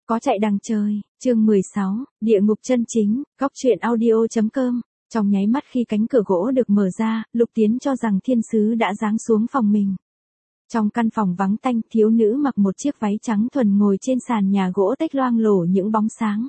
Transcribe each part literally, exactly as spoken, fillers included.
Có chạy đằng trời, chương mười sáu, địa ngục chân chính, góc truyện audio.com. Trong nháy mắt khi cánh cửa gỗ được mở ra, Lục Tiến cho rằng thiên sứ đã giáng xuống phòng mình. Trong căn phòng vắng tanh, thiếu nữ mặc một chiếc váy trắng thuần ngồi trên sàn nhà gỗ tách loang lổ những bóng sáng.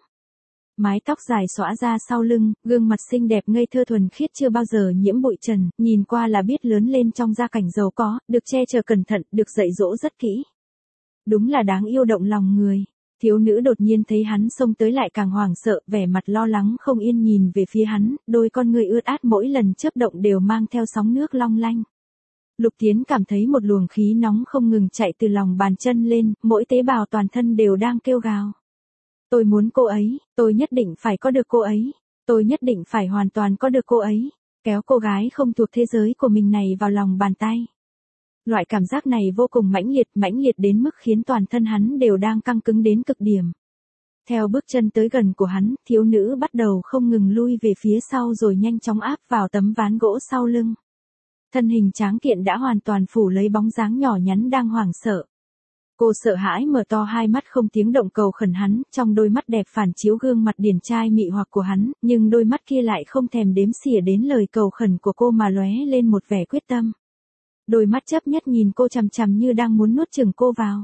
Mái tóc dài xõa ra sau lưng, gương mặt xinh đẹp ngây thơ thuần khiết chưa bao giờ nhiễm bụi trần, nhìn qua là biết lớn lên trong gia cảnh giàu có, được che chở cẩn thận, được dạy dỗ rất kỹ. Đúng là đáng yêu động lòng người. Thiếu nữ đột nhiên thấy hắn xông tới lại càng hoảng sợ, vẻ mặt lo lắng không yên nhìn về phía hắn, đôi con người ướt át mỗi lần chớp động đều mang theo sóng nước long lanh. Lục Tiến cảm thấy một luồng khí nóng không ngừng chạy từ lòng bàn chân lên, mỗi tế bào toàn thân đều đang kêu gào. Tôi muốn cô ấy, tôi nhất định phải có được cô ấy, tôi nhất định phải hoàn toàn có được cô ấy, kéo cô gái không thuộc thế giới của mình này vào lòng bàn tay. Loại cảm giác này vô cùng mãnh liệt, mãnh liệt đến mức khiến toàn thân hắn đều đang căng cứng đến cực điểm. Theo bước chân tới gần của hắn, thiếu nữ bắt đầu không ngừng lui về phía sau rồi nhanh chóng áp vào tấm ván gỗ sau lưng. Thân hình tráng kiện đã hoàn toàn phủ lấy bóng dáng nhỏ nhắn đang hoảng sợ. Cô sợ hãi mở to hai mắt không tiếng động cầu khẩn hắn, trong đôi mắt đẹp phản chiếu gương mặt điển trai mị hoặc của hắn, nhưng đôi mắt kia lại không thèm đếm xỉa đến lời cầu khẩn của cô mà lóe lên một vẻ quyết tâm. Đôi mắt chấp nhất nhìn cô chằm chằm như đang muốn nuốt chửng cô vào.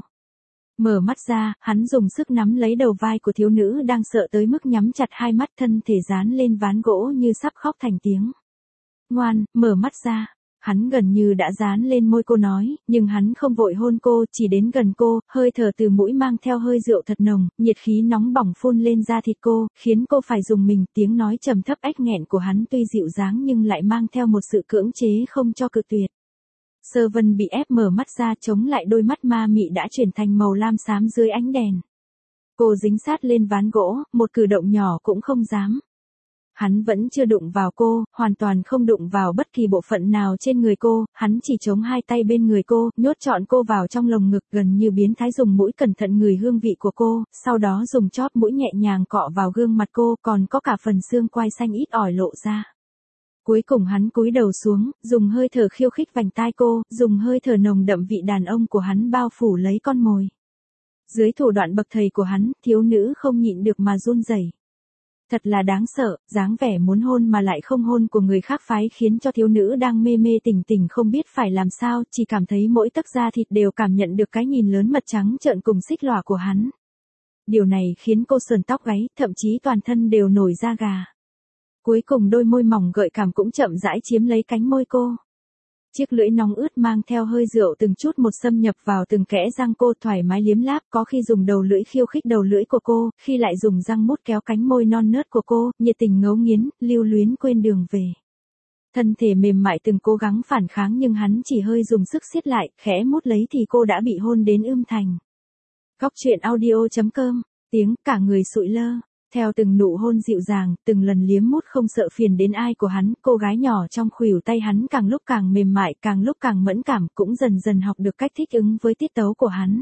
Mở mắt ra, hắn dùng sức nắm lấy đầu vai của thiếu nữ đang sợ tới mức nhắm chặt hai mắt, thân thể dán lên ván gỗ như sắp khóc thành tiếng. Ngoan, mở mắt ra. Hắn gần như đã dán lên môi cô nói, nhưng hắn không vội hôn cô, chỉ đến gần cô, hơi thở từ mũi mang theo hơi rượu thật nồng, nhiệt khí nóng bỏng phun lên da thịt cô, khiến cô phải dùng mình. Tiếng nói trầm thấp ếch nghẹn của hắn tuy dịu dáng nhưng lại mang theo một sự cưỡng chế không cho cự tuyệt. Sơ Vân bị ép mở mắt ra, chống lại đôi mắt ma mị đã chuyển thành màu lam xám dưới ánh đèn. Cô dính sát lên ván gỗ, một cử động nhỏ cũng không dám. Hắn vẫn chưa đụng vào cô, hoàn toàn không đụng vào bất kỳ bộ phận nào trên người cô, hắn chỉ chống hai tay bên người cô, nhốt trọn cô vào trong lồng ngực, gần như biến thái dùng mũi cẩn thận ngửi hương vị của cô, sau đó dùng chóp mũi nhẹ nhàng cọ vào gương mặt cô, còn có cả phần xương quai xanh ít ỏi lộ ra. Cuối cùng hắn cúi đầu xuống, dùng hơi thở khiêu khích vành tai cô, dùng hơi thở nồng đậm vị đàn ông của hắn bao phủ lấy con mồi. Dưới thủ đoạn bậc thầy của hắn, thiếu nữ không nhịn được mà run rẩy. Thật là đáng sợ, dáng vẻ muốn hôn mà lại không hôn của người khác phái khiến cho thiếu nữ đang mê mê tỉnh tỉnh không biết phải làm sao, chỉ cảm thấy mỗi tấc da thịt đều cảm nhận được cái nhìn lớn mật trắng trợn cùng xích lòa của hắn. Điều này khiến cô sườn tóc gáy, thậm chí toàn thân đều nổi da gà. Cuối cùng đôi môi mỏng gợi cảm cũng chậm rãi chiếm lấy cánh môi cô. Chiếc lưỡi nóng ướt mang theo hơi rượu từng chút một xâm nhập vào từng kẽ răng cô, thoải mái liếm láp, có khi dùng đầu lưỡi khiêu khích đầu lưỡi của cô, khi lại dùng răng mút kéo cánh môi non nớt của cô, nhiệt tình ngấu nghiến, lưu luyến quên đường về. Thân thể mềm mại từng cố gắng phản kháng nhưng hắn chỉ hơi dùng sức siết lại, khẽ mút lấy thì cô đã bị hôn đến ưm thành. Góc truyện audio.com, tiếng cả người sụi lơ. Theo từng nụ hôn dịu dàng, từng lần liếm mút không sợ phiền đến ai của hắn, cô gái nhỏ trong khuỷu tay hắn càng lúc càng mềm mại, càng lúc càng mẫn cảm, cũng dần dần học được cách thích ứng với tiết tấu của hắn.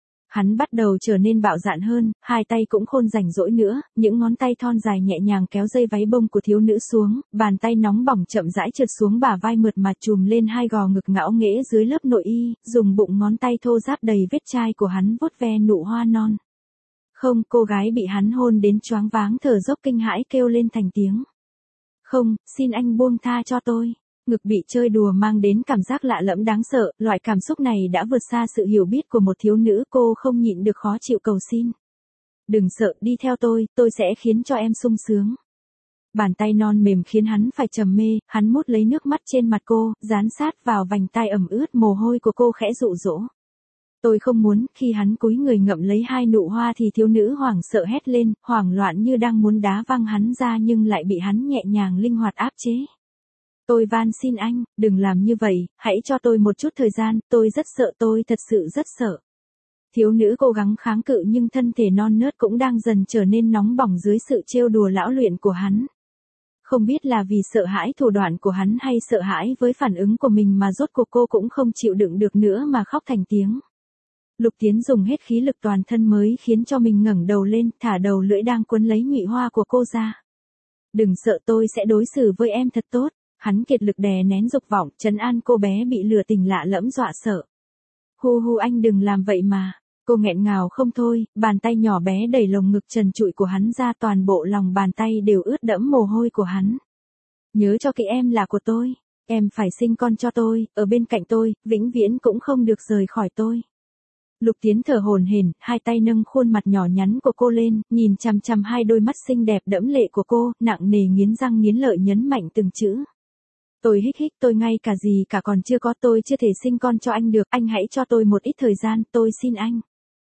Hắn bắt đầu trở nên bạo dạn hơn, hai tay cũng khôn rảnh rỗi nữa, những ngón tay thon dài nhẹ nhàng kéo dây váy bông của thiếu nữ xuống, bàn tay nóng bỏng chậm rãi trượt xuống bả vai mượt mà chùm lên hai gò ngực ngạo nghễ dưới lớp nội y, dùng bụng ngón tay thô ráp đầy vết chai của hắn vuốt ve nụ hoa non. Không, cô gái bị hắn hôn đến choáng váng thở dốc kinh hãi kêu lên thành tiếng. Không, xin anh buông tha cho tôi. Ngực bị chơi đùa mang đến cảm giác lạ lẫm đáng sợ, loại cảm xúc này đã vượt xa sự hiểu biết của một thiếu nữ, cô không nhịn được khó chịu cầu xin. Đừng sợ, đi theo tôi, tôi sẽ khiến cho em sung sướng. Bàn tay non mềm khiến hắn phải trầm mê, hắn mút lấy nước mắt trên mặt cô, dán sát vào vành tai ẩm ướt mồ hôi của cô khẽ dụ dỗ. Tôi không muốn, khi hắn cúi người ngậm lấy hai nụ hoa thì thiếu nữ hoảng sợ hét lên, hoảng loạn như đang muốn đá văng hắn ra nhưng lại bị hắn nhẹ nhàng linh hoạt áp chế. Tôi van xin anh, đừng làm như vậy, hãy cho tôi một chút thời gian, tôi rất sợ, tôi thật sự rất sợ. Thiếu nữ cố gắng kháng cự nhưng thân thể non nớt cũng đang dần trở nên nóng bỏng dưới sự trêu đùa lão luyện của hắn. Không biết là vì sợ hãi thủ đoạn của hắn hay sợ hãi với phản ứng của mình mà rốt cuộc cô cũng không chịu đựng được nữa mà khóc thành tiếng. Lục Tiến dùng hết khí lực toàn thân mới khiến cho mình ngẩng đầu lên, thả đầu lưỡi đang quấn lấy nhụy hoa của cô ra. Đừng sợ, tôi sẽ đối xử với em thật tốt. Hắn kiệt lực đè nén dục vọng, trấn an cô bé bị lừa tình lạ lẫm dọa sợ. Hu hu, anh đừng làm vậy mà. Cô nghẹn ngào không thôi, bàn tay nhỏ bé đẩy lồng ngực trần trụi của hắn ra, toàn bộ lòng bàn tay đều ướt đẫm mồ hôi của hắn. Nhớ cho kỹ, em là của tôi. Em phải sinh con cho tôi, ở bên cạnh tôi, vĩnh viễn cũng không được rời khỏi tôi. Lục Tiến thở hổn hển, hai tay nâng khuôn mặt nhỏ nhắn của cô lên, nhìn chằm chằm hai đôi mắt xinh đẹp đẫm lệ của cô, nặng nề nghiến răng nghiến lợi nhấn mạnh từng chữ. Tôi hích hích, tôi ngay cả gì cả còn chưa có, tôi chưa thể sinh con cho anh được, anh hãy cho tôi một ít thời gian, tôi xin anh.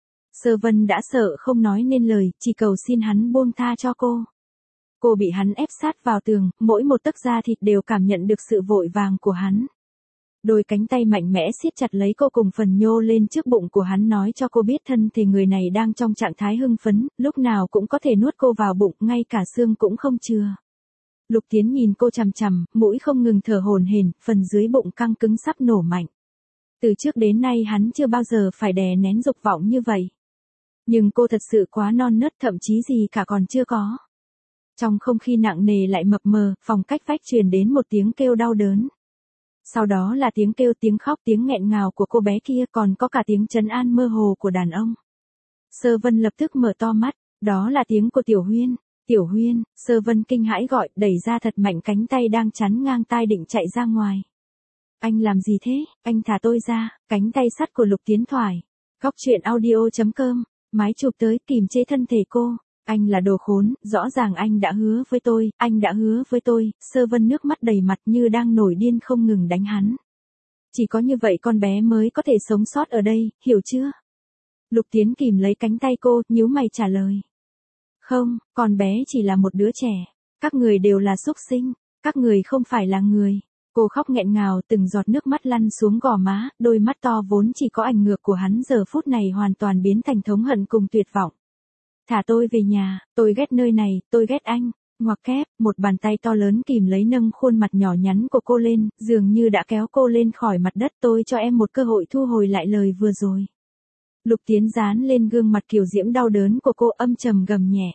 Sơ Vân đã sợ không nói nên lời, chỉ cầu xin hắn buông tha cho cô. Cô bị hắn ép sát vào tường, mỗi một tấc da thịt đều cảm nhận được sự vội vàng của hắn. Đôi cánh tay mạnh mẽ siết chặt lấy cô cùng phần nhô lên trước bụng của hắn, nói cho cô biết thân thể người này đang trong trạng thái hưng phấn, lúc nào cũng có thể nuốt cô vào bụng, ngay cả xương cũng không chừa. Lục Tiến nhìn cô chằm chằm, mũi không ngừng thở hổn hển, phần dưới bụng căng cứng sắp nổ mạnh. Từ trước đến nay hắn chưa bao giờ phải đè nén dục vọng như vậy. Nhưng cô thật sự quá non nớt, thậm chí gì cả còn chưa có. Trong không khí nặng nề lại mập mờ, phòng cách vách truyền đến một tiếng kêu đau đớn. Sau đó là tiếng kêu, tiếng khóc, tiếng nghẹn ngào của cô bé kia, còn có cả tiếng trấn an mơ hồ của đàn ông. Sơ Vân lập tức mở to mắt, đó là tiếng của Tiểu Huyên. Tiểu Huyên, Sơ Vân kinh hãi gọi, đẩy ra thật mạnh cánh tay đang chắn ngang tai định chạy ra ngoài. Anh làm gì thế, anh thả tôi ra, cánh tay sắt của Lục Tiến thoải. Góc truyện audio chấm com, máy chụp tới kìm chế thân thể cô. Anh là đồ khốn, rõ ràng anh đã hứa với tôi, anh đã hứa với tôi. Sơ Vân nước mắt đầy mặt như đang nổi điên không ngừng đánh hắn. Chỉ có như vậy con bé mới có thể sống sót ở đây, hiểu chưa? Lục Tiến kìm lấy cánh tay cô, nhíu mày trả lời. Không, con bé chỉ là một đứa trẻ. Các người đều là súc sinh, các người không phải là người. Cô khóc nghẹn ngào, từng giọt nước mắt lăn xuống gò má, đôi mắt to vốn chỉ có ảnh ngược của hắn giờ phút này hoàn toàn biến thành thống hận cùng tuyệt vọng. Thả tôi về nhà, tôi ghét nơi này, tôi ghét anh. Ngoặc kép, một bàn tay to lớn kìm lấy nâng khuôn mặt nhỏ nhắn của cô lên, dường như đã kéo cô lên khỏi mặt đất. Tôi cho em một cơ hội thu hồi lại lời vừa rồi. Lục Tiến dán lên gương mặt kiều diễm đau đớn của cô, âm trầm gầm nhẹ.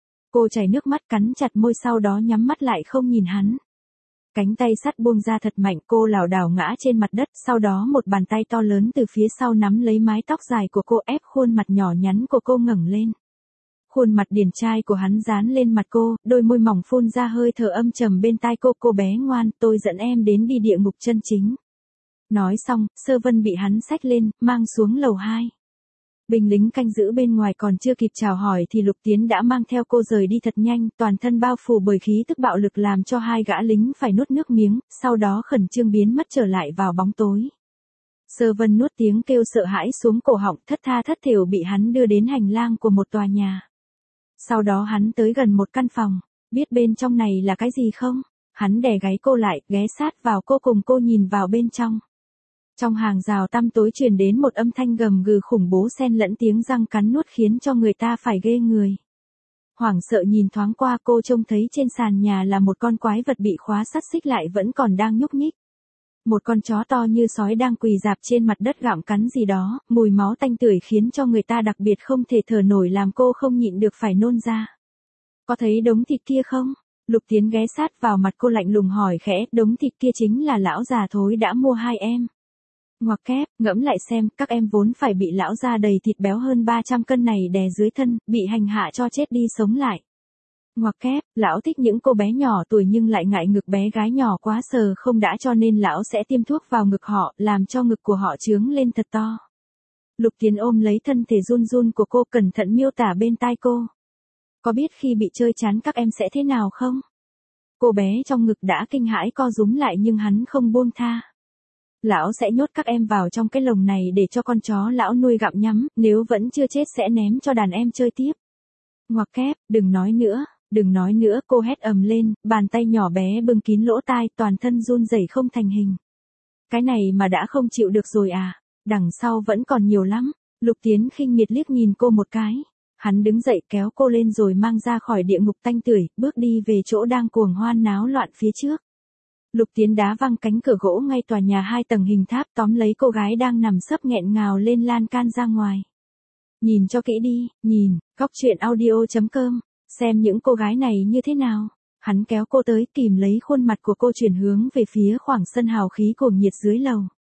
Cô chảy nước mắt, cắn chặt môi, sau đó nhắm mắt lại không nhìn hắn. Cánh tay sắt buông ra thật mạnh, cô lảo đảo ngã trên mặt đất, sau đó một bàn tay to lớn từ phía sau nắm lấy mái tóc dài của cô, ép khuôn mặt nhỏ nhắn của cô ngẩng lên. Khuôn mặt điển trai của hắn dán lên mặt cô, đôi môi mỏng phun ra hơi thở âm trầm bên tai cô. Cô bé ngoan, tôi dẫn em đến đi địa ngục chân chính. Nói xong, Sơ Vân bị hắn xách lên, mang xuống lầu hai. Binh lính canh giữ bên ngoài còn chưa kịp chào hỏi thì Lục Tiến đã mang theo cô rời đi thật nhanh, toàn thân bao phủ bởi khí tức bạo lực làm cho hai gã lính phải nuốt nước miếng, sau đó khẩn trương biến mất trở lại vào bóng tối. Sơ Vân nuốt tiếng kêu sợ hãi xuống cổ họng, thất tha thất thểu bị hắn đưa đến hành lang của một tòa nhà. Sau đó hắn tới gần một căn phòng, biết bên trong này là cái gì không? Hắn đè gáy cô lại, ghé sát vào cô cùng cô nhìn vào bên trong. Trong hàng rào tăm tối truyền đến một âm thanh gầm gừ khủng bố xen lẫn tiếng răng cắn nuốt khiến cho người ta phải ghê người. Hoảng sợ nhìn thoáng qua, cô trông thấy trên sàn nhà là một con quái vật bị khóa sắt xích lại vẫn còn đang nhúc nhích. Một con chó to như sói đang quỳ rạp trên mặt đất gặm cắn gì đó, mùi máu tanh tưởi khiến cho người ta đặc biệt không thể thở nổi, làm cô không nhịn được phải nôn ra. Có thấy đống thịt kia không? Lục Tiến ghé sát vào mặt cô lạnh lùng hỏi khẽ, đống thịt kia chính là lão già thối đã mua hai em. Ngoặc kép, ngẫm lại xem, các em vốn phải bị lão già đầy thịt béo hơn ba trăm cân này đè dưới thân, bị hành hạ cho chết đi sống lại. Ngoặc kép, lão thích những cô bé nhỏ tuổi nhưng lại ngại ngực bé gái nhỏ quá sờ không đã, cho nên lão sẽ tiêm thuốc vào ngực họ, làm cho ngực của họ trướng lên thật to. Lục Tiến ôm lấy thân thể run run của cô, cẩn thận miêu tả bên tai cô. Có biết khi bị chơi chán các em sẽ thế nào không? Cô bé trong ngực đã kinh hãi co rúm lại nhưng hắn không buông tha. Lão sẽ nhốt các em vào trong cái lồng này để cho con chó lão nuôi gặm nhắm, nếu vẫn chưa chết sẽ ném cho đàn em chơi tiếp. Ngoặc kép, đừng nói nữa, đừng nói nữa, cô hét ầm lên, bàn tay nhỏ bé bưng kín lỗ tai, toàn thân run rẩy không thành hình. Cái này mà đã không chịu được rồi à, đằng sau vẫn còn nhiều lắm. Lục Tiến khinh miệt liếc nhìn cô một cái. Hắn đứng dậy kéo cô lên rồi mang ra khỏi địa ngục tanh tưởi, bước đi về chỗ đang cuồng hoan náo loạn phía trước. Lục Tiến đá văng cánh cửa gỗ ngay tòa nhà hai tầng hình tháp, tóm lấy cô gái đang nằm sấp nghẹn ngào lên lan can ra ngoài. Nhìn cho kỹ đi, nhìn, góc truyện audio chấm com, xem những cô gái này như thế nào. Hắn kéo cô tới, kìm lấy khuôn mặt của cô chuyển hướng về phía khoảng sân hào khí cuồng nhiệt dưới lầu.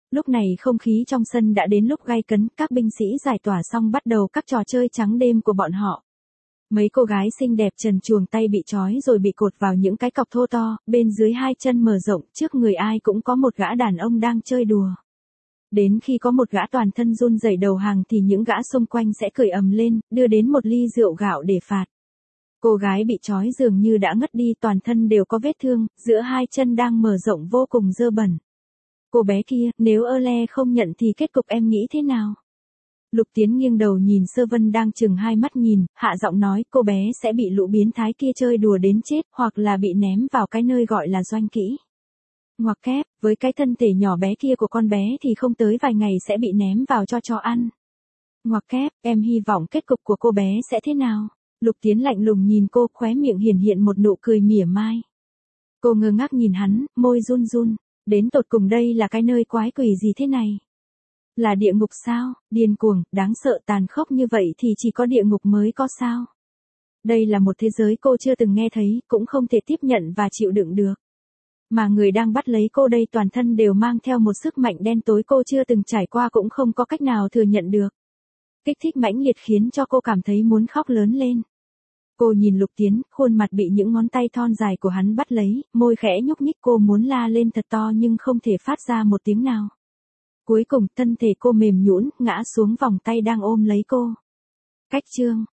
Lúc này không khí trong sân đã đến lúc gay cấn, các binh sĩ giải tỏa xong bắt đầu các trò chơi trắng đêm của bọn họ. Mấy cô gái xinh đẹp trần truồng tay bị trói rồi bị cột vào những cái cọc thô to, bên dưới hai chân mở rộng, trước người ai cũng có một gã đàn ông đang chơi đùa. Đến khi có một gã toàn thân run rẩy đầu hàng thì những gã xung quanh sẽ cười ầm lên, đưa đến một ly rượu gạo để phạt. Cô gái bị trói dường như đã ngất đi, toàn thân đều có vết thương, giữa hai chân đang mở rộng vô cùng dơ bẩn. Cô bé kia, nếu ơ le không nhận thì kết cục em nghĩ thế nào? Lục Tiến nghiêng đầu nhìn Sơ Vân đang chừng hai mắt nhìn, hạ giọng nói cô bé sẽ bị lũ biến thái kia chơi đùa đến chết hoặc là bị ném vào cái nơi gọi là doanh kỹ. Ngoặc kép, với cái thân thể nhỏ bé kia của con bé thì không tới vài ngày sẽ bị ném vào cho chó ăn. Ngoặc kép, em hy vọng kết cục của cô bé sẽ thế nào? Lục Tiến lạnh lùng nhìn cô, khóe miệng hiển hiện một nụ cười mỉa mai. Cô ngơ ngác nhìn hắn, môi run run, đến tột cùng đây là cái nơi quái quỷ gì thế này? Là địa ngục sao? Điên cuồng, đáng sợ, tàn khốc như vậy thì chỉ có địa ngục mới có sao? Đây là một thế giới cô chưa từng nghe thấy, cũng không thể tiếp nhận và chịu đựng được. Mà người đang bắt lấy cô đây toàn thân đều mang theo một sức mạnh đen tối cô chưa từng trải qua cũng không có cách nào thừa nhận được. Kích thích mãnh liệt khiến cho cô cảm thấy muốn khóc lớn lên. Cô nhìn Lục Tiến, khuôn mặt bị những ngón tay thon dài của hắn bắt lấy, môi khẽ nhúc nhích, cô muốn la lên thật to nhưng không thể phát ra một tiếng nào. Cuối cùng thân thể cô mềm nhũn ngã xuống vòng tay đang ôm lấy cô. Cách chương